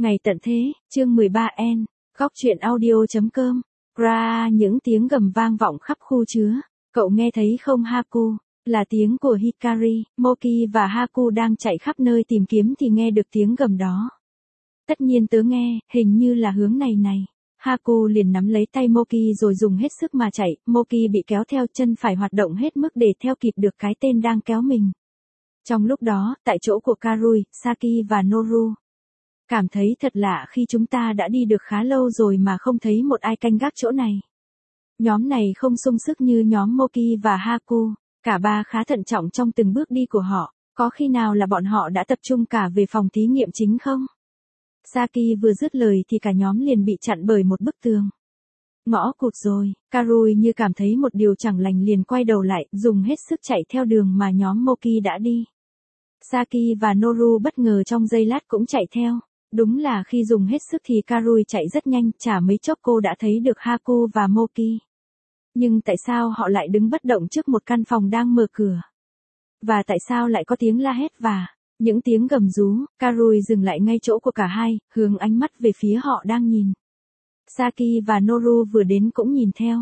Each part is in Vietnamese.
Ngày tận thế, chương 13N, góc truyện audio.com. Ra những tiếng gầm vang vọng khắp khu chứa. Cậu nghe thấy không Haku? Là tiếng của Hikari, Moki và Haku đang chạy khắp nơi tìm kiếm thì nghe được tiếng gầm đó. Tất nhiên tớ nghe, hình như là hướng này này. Haku liền nắm lấy tay Moki rồi dùng hết sức mà chạy, Moki bị kéo theo chân phải hoạt động hết mức để theo kịp được cái tên đang kéo mình. Trong lúc đó, tại chỗ của Karui, Saki và Noru. Cảm thấy thật lạ khi chúng ta đã đi được khá lâu rồi mà không thấy một ai canh gác chỗ này. Nhóm này không sung sức như nhóm Moki và Haku, cả ba khá thận trọng trong từng bước đi của họ, có khi nào là bọn họ đã tập trung cả về phòng thí nghiệm chính không? Saki vừa dứt lời thì cả nhóm liền bị chặn bởi một bức tường. Ngõ cụt rồi, Karui như cảm thấy một điều chẳng lành liền quay đầu lại, dùng hết sức chạy theo đường mà nhóm Moki đã đi. Saki và Noru bất ngờ trong giây lát cũng chạy theo. Đúng là khi dùng hết sức thì Karui chạy rất nhanh, chả mấy chốc cô đã thấy được Haku và Moki. Nhưng tại sao họ lại đứng bất động trước một căn phòng đang mở cửa? Và tại sao lại có tiếng la hét và những tiếng gầm rú? Karui dừng lại ngay chỗ của cả hai, hướng ánh mắt về phía họ đang nhìn. Saki và Noru vừa đến cũng nhìn theo.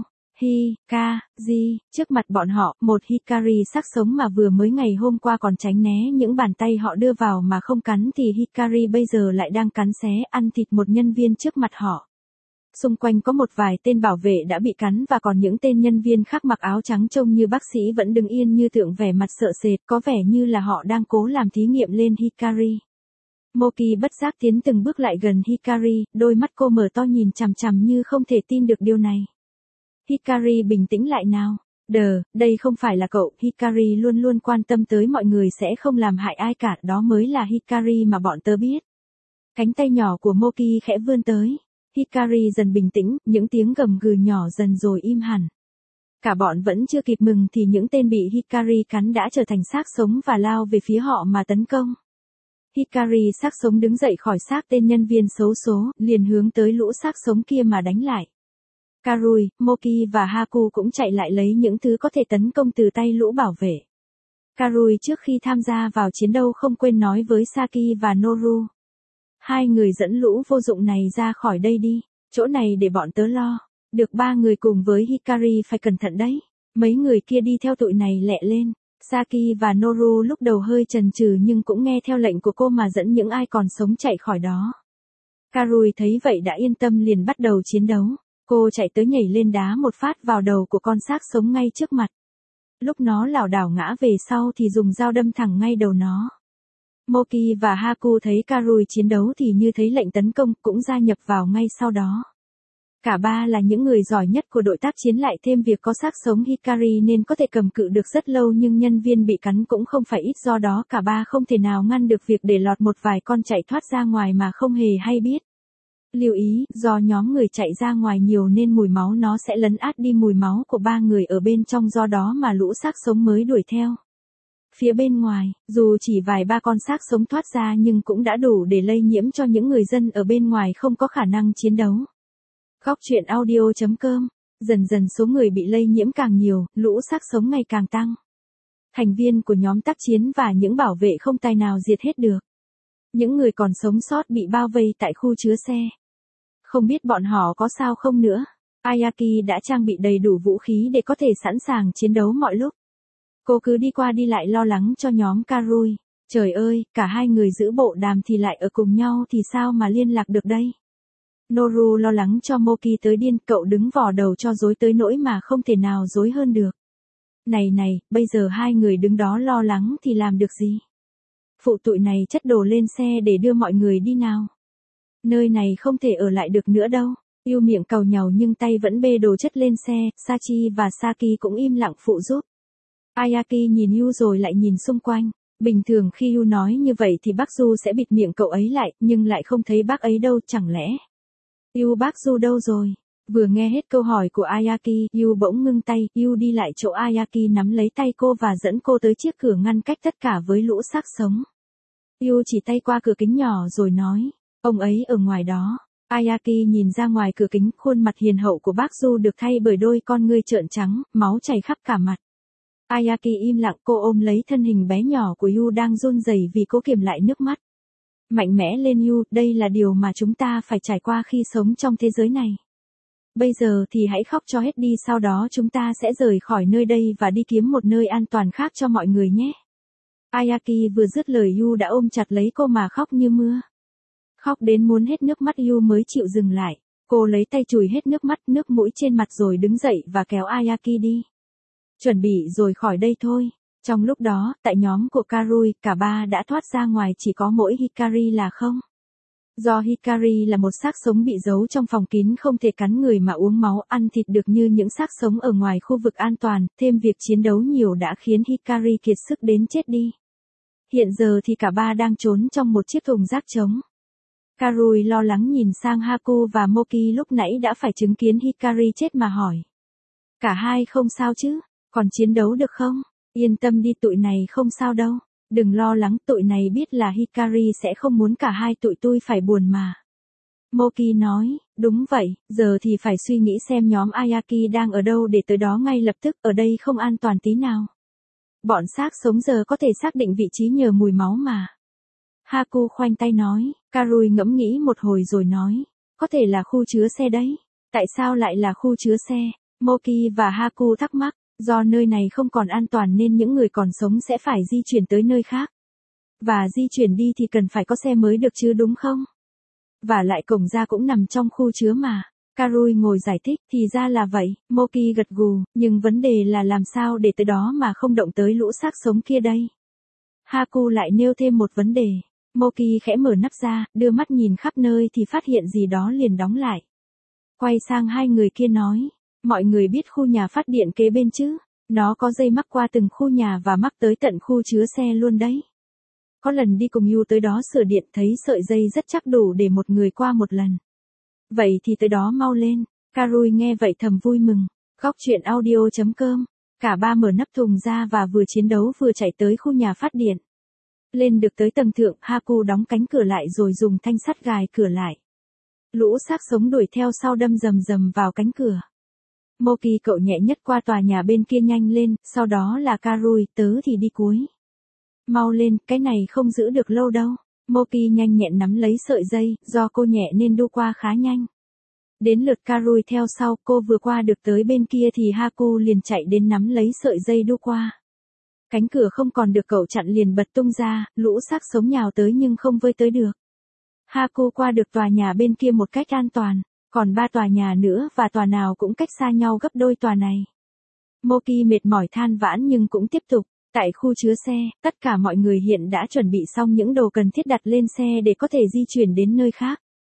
Hikari, trước mặt bọn họ, một Hikari xác sống mà vừa mới ngày hôm qua còn tránh né những bàn tay họ đưa vào mà không cắn thì Hikari bây giờ lại đang cắn xé ăn thịt một nhân viên trước mặt họ. Xung quanh có một vài tên bảo vệ đã bị cắn và còn những tên nhân viên khác mặc áo trắng trông như bác sĩ vẫn đứng yên như tượng vẻ mặt sợ sệt, có vẻ như là họ đang cố làm thí nghiệm lên Hikari. Moki bất giác tiến từng bước lại gần Hikari, đôi mắt cô mở to nhìn chằm chằm như không thể tin được điều này. Hikari bình tĩnh lại nào. Đây không phải là cậu, Hikari luôn luôn quan tâm tới mọi người sẽ không làm hại ai cả, đó mới là Hikari mà bọn tớ biết. Cánh tay nhỏ của Moki khẽ vươn tới. Hikari dần bình tĩnh, những tiếng gầm gừ nhỏ dần rồi im hẳn. Cả bọn vẫn chưa kịp mừng thì những tên bị Hikari cắn đã trở thành xác sống và lao về phía họ mà tấn công. Hikari xác sống đứng dậy khỏi xác tên nhân viên xấu số, liền hướng tới lũ xác sống kia mà đánh lại. Karui, Moki và Haku cũng chạy lại lấy những thứ có thể tấn công từ tay lũ bảo vệ. Karui trước khi tham gia vào chiến đấu không quên nói với Saki và Noru. Hai người dẫn lũ vô dụng này ra khỏi đây đi, chỗ này để bọn tớ lo. Được ba người cùng với Hikari phải cẩn thận đấy. Mấy người kia đi theo tụi này lẹ lên. Saki và Noru lúc đầu hơi chần chừ nhưng cũng nghe theo lệnh của cô mà dẫn những ai còn sống chạy khỏi đó. Karui thấy vậy đã yên tâm liền bắt đầu chiến đấu. Cô chạy tới nhảy lên đá một phát vào đầu của con xác sống ngay trước mặt. Lúc nó lảo đảo ngã về sau thì dùng dao đâm thẳng ngay đầu nó. Moki và Haku thấy Karui chiến đấu thì như thấy lệnh tấn công cũng gia nhập vào ngay sau đó. Cả ba là những người giỏi nhất của đội tác chiến lại thêm việc có xác sống Hikari nên có thể cầm cự được rất lâu nhưng nhân viên bị cắn cũng không phải ít do đó cả ba không thể nào ngăn được việc để lọt một vài con chạy thoát ra ngoài mà không hề hay biết. Lưu ý, do nhóm người chạy ra ngoài nhiều nên mùi máu nó sẽ lấn át đi mùi máu của ba người ở bên trong do đó mà lũ xác sống mới đuổi theo. Phía bên ngoài, dù chỉ vài ba con xác sống thoát ra nhưng cũng đã đủ để lây nhiễm cho những người dân ở bên ngoài không có khả năng chiến đấu. Góc truyện audio.com, dần dần số người bị lây nhiễm càng nhiều, lũ xác sống ngày càng tăng. Thành viên của nhóm tác chiến và những bảo vệ không tài nào diệt hết được. Những người còn sống sót bị bao vây tại khu chứa xe. Không biết bọn họ có sao không nữa. Ayaki đã trang bị đầy đủ vũ khí để có thể sẵn sàng chiến đấu mọi lúc. Cô cứ đi qua đi lại lo lắng cho nhóm Karui. Trời ơi, cả hai người giữ bộ đàm thì lại ở cùng nhau thì sao mà liên lạc được đây? Noru lo lắng cho Moki tới điên, cậu đứng vò đầu cho rối tới nỗi mà không thể nào rối hơn được. Này, bây giờ hai người đứng đó lo lắng thì làm được gì? Phụ tụi này chất đồ lên xe để đưa mọi người đi nào. Nơi này không thể ở lại được nữa đâu. Yu miệng càu nhàu nhưng tay vẫn bê đồ chất lên xe, Sachi và Saki cũng im lặng phụ giúp. Ayaki nhìn Yu rồi lại nhìn xung quanh. Bình thường khi Yu nói như vậy thì bác Du sẽ bịt miệng cậu ấy lại, nhưng lại không thấy bác ấy đâu, chẳng lẽ. Yu bác Du đâu rồi? Vừa nghe hết câu hỏi của Ayaki, Yu bỗng ngưng tay, Yu đi lại chỗ Ayaki nắm lấy tay cô và dẫn cô tới chiếc cửa ngăn cách tất cả với lũ xác sống. Yu chỉ tay qua cửa kính nhỏ rồi nói, ông ấy ở ngoài đó. Ayaki nhìn ra ngoài cửa kính, khuôn mặt hiền hậu của bác Du được thay bởi đôi con ngươi trợn trắng, máu chảy khắp cả mặt. Ayaki im lặng, cô ôm lấy thân hình bé nhỏ của Yu đang run rẩy vì cố kiềm lại nước mắt. Mạnh mẽ lên Yu, đây là điều mà chúng ta phải trải qua khi sống trong thế giới này. Bây giờ thì hãy khóc cho hết đi, sau đó chúng ta sẽ rời khỏi nơi đây và đi kiếm một nơi an toàn khác cho mọi người nhé. Ayaki vừa dứt lời Yu đã ôm chặt lấy cô mà khóc như mưa. Khóc đến muốn hết nước mắt Yu mới chịu dừng lại. Cô lấy tay chùi hết nước mắt, nước mũi trên mặt rồi đứng dậy và kéo Ayaki đi. Chuẩn bị rồi khỏi đây thôi. Trong lúc đó, tại nhóm của Karui, cả ba đã thoát ra ngoài, chỉ có mỗi Hikari là không. Do Hikari là một xác sống bị giấu trong phòng kín không thể cắn người mà uống máu ăn thịt được như những xác sống ở ngoài khu vực an toàn, thêm việc chiến đấu nhiều đã khiến Hikari kiệt sức đến chết đi. Hiện giờ thì cả ba đang trốn trong một chiếc thùng rác trống. Karui lo lắng nhìn sang Haku và Moki lúc nãy đã phải chứng kiến Hikari chết mà hỏi. Cả hai không sao chứ, còn chiến đấu được không? Yên tâm đi, tụi này không sao đâu. Đừng lo lắng, tụi này biết là Hikari sẽ không muốn cả hai tụi tôi phải buồn mà. Moki nói, đúng vậy, giờ thì phải suy nghĩ xem nhóm Ayaki đang ở đâu để tới đó ngay lập tức, ở đây không an toàn tí nào. Bọn xác sống giờ có thể xác định vị trí nhờ mùi máu mà. Haku khoanh tay nói, Karui ngẫm nghĩ một hồi rồi nói, có thể là khu chứa xe đấy. Tại sao lại là khu chứa xe? Moki và Haku thắc mắc. Do nơi này không còn an toàn nên những người còn sống sẽ phải di chuyển tới nơi khác. Và di chuyển đi thì cần phải có xe mới được chứ đúng không? Và lại cổng ra cũng nằm trong khu chứa mà. Karui ngồi giải thích, thì ra là vậy, Moki gật gù, nhưng vấn đề là làm sao để tới đó mà không động tới lũ xác sống kia đây. Haku lại nêu thêm một vấn đề. Moki khẽ mở nắp ra, đưa mắt nhìn khắp nơi thì phát hiện gì đó liền đóng lại. Quay sang hai người kia nói. Mọi người biết khu nhà phát điện kế bên chứ? Nó có dây mắc qua từng khu nhà và mắc tới tận khu chứa xe luôn đấy. Có lần đi cùng Yu tới đó sửa điện thấy sợi dây rất chắc đủ để một người qua một lần. Vậy thì tới đó mau lên. Karui nghe vậy thầm vui mừng. Góc truyện audio.com. Cả ba mở nắp thùng ra và vừa chiến đấu vừa chạy tới khu nhà phát điện. Lên được tới tầng thượng, Haku đóng cánh cửa lại rồi dùng thanh sắt gài cửa lại. Lũ xác sống đuổi theo sau đâm rầm rầm vào cánh cửa. Moki cậu nhẹ nhất qua tòa nhà bên kia nhanh lên, sau đó là Karui, tớ thì đi cuối. Mau lên, cái này không giữ được lâu đâu. Moki nhanh nhẹn nắm lấy sợi dây, do cô nhẹ nên đu qua khá nhanh. Đến lượt Karui theo sau, cô vừa qua được tới bên kia thì Haku liền chạy đến nắm lấy sợi dây đu qua. Cánh cửa không còn được cậu chặn liền bật tung ra, lũ xác sống nhào tới nhưng không vơi tới được. Haku qua được tòa nhà bên kia một cách an toàn. Còn 3 tòa nhà nữa và tòa nào cũng cách xa nhau gấp đôi tòa này. Moki mệt mỏi than vãn nhưng cũng tiếp tục. Tại khu chứa xe, tất cả mọi người hiện đã chuẩn bị xong những đồ cần thiết đặt lên xe để có thể di chuyển đến nơi khác.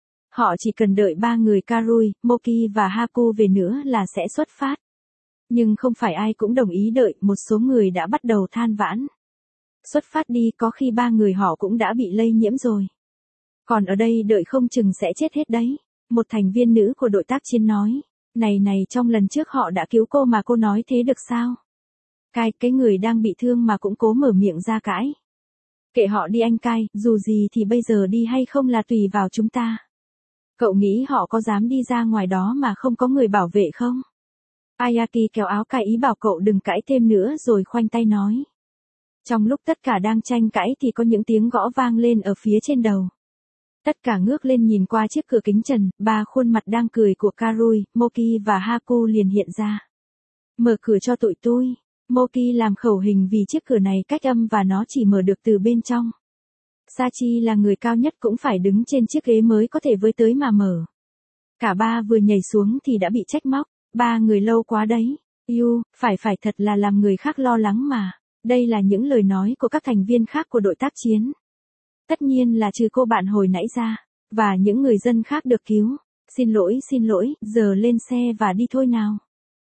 Họ chỉ cần đợi 3 người Karui, Moki và Haku về nữa là sẽ xuất phát. Nhưng không phải ai cũng đồng ý đợi, một số người đã bắt đầu than vãn. Xuất phát đi, có khi 3 người họ cũng đã bị lây nhiễm rồi. Còn ở đây đợi không chừng sẽ chết hết đấy. Một thành viên nữ của đội tác chiến nói, này trong lần trước họ đã cứu cô mà cô nói thế được sao? Cái người đang bị thương mà cũng cố mở miệng ra cãi. Kệ họ đi anh Cai, dù gì thì bây giờ đi hay không là tùy vào chúng ta. Cậu nghĩ họ có dám đi ra ngoài đó mà không có người bảo vệ không? Ayaki kéo áo Cai ý bảo cậu đừng cãi thêm nữa rồi khoanh tay nói. Trong lúc tất cả đang tranh cãi thì có những tiếng gõ vang lên ở phía trên đầu. Tất cả ngước lên nhìn qua chiếc cửa kính trần, 3 khuôn mặt đang cười của Karui, Moki và Haku liền hiện ra. Mở cửa cho tụi tôi. Moki làm khẩu hình vì chiếc cửa này cách âm và nó chỉ mở được từ bên trong. Sachi là người cao nhất cũng phải đứng trên chiếc ghế mới có thể với tới mà mở. Cả ba vừa nhảy xuống thì đã bị trách móc. 3 người lâu quá đấy. Yu, phải thật là làm người khác lo lắng mà. Đây là những lời nói của các thành viên khác của đội tác chiến. Tất nhiên là trừ cô bạn hồi nãy ra, và những người dân khác được cứu. Xin lỗi, giờ lên xe và đi thôi nào.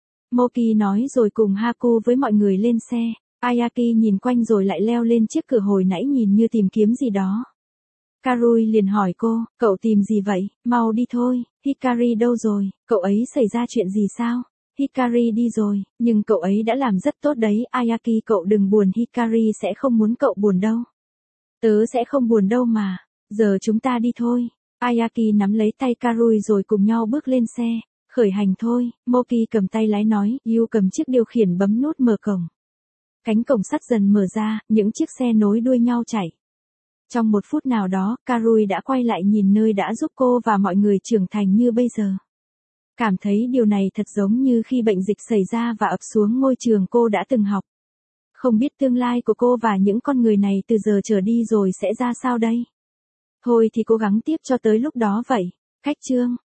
Moki nói rồi cùng Haku với mọi người lên xe. Ayaki nhìn quanh rồi lại leo lên chiếc cửa hồi nãy nhìn như tìm kiếm gì đó. Karui liền hỏi cô, cậu tìm gì vậy, mau đi thôi, Hikari đâu rồi, cậu ấy xảy ra chuyện gì sao? Hikari đi rồi, nhưng cậu ấy đã làm rất tốt đấy, Ayaki cậu đừng buồn, Hikari sẽ không muốn cậu buồn đâu. Tớ sẽ không buồn đâu mà, giờ chúng ta đi thôi. Ayaki nắm lấy tay Karui rồi cùng nhau bước lên xe, khởi hành thôi, Moki cầm tay lái nói, Yu cầm chiếc điều khiển bấm nút mở cổng. Cánh cổng sắt dần mở ra, những chiếc xe nối đuôi nhau chạy. Trong một phút nào đó, Karui đã quay lại nhìn nơi đã giúp cô và mọi người trưởng thành như bây giờ. Cảm thấy điều này thật giống như khi bệnh dịch xảy ra và ập xuống ngôi trường cô đã từng học. Không biết tương lai của cô và những con người này từ giờ trở đi rồi sẽ ra sao đây? Thôi thì cố gắng tiếp cho tới lúc đó vậy. Khách chương.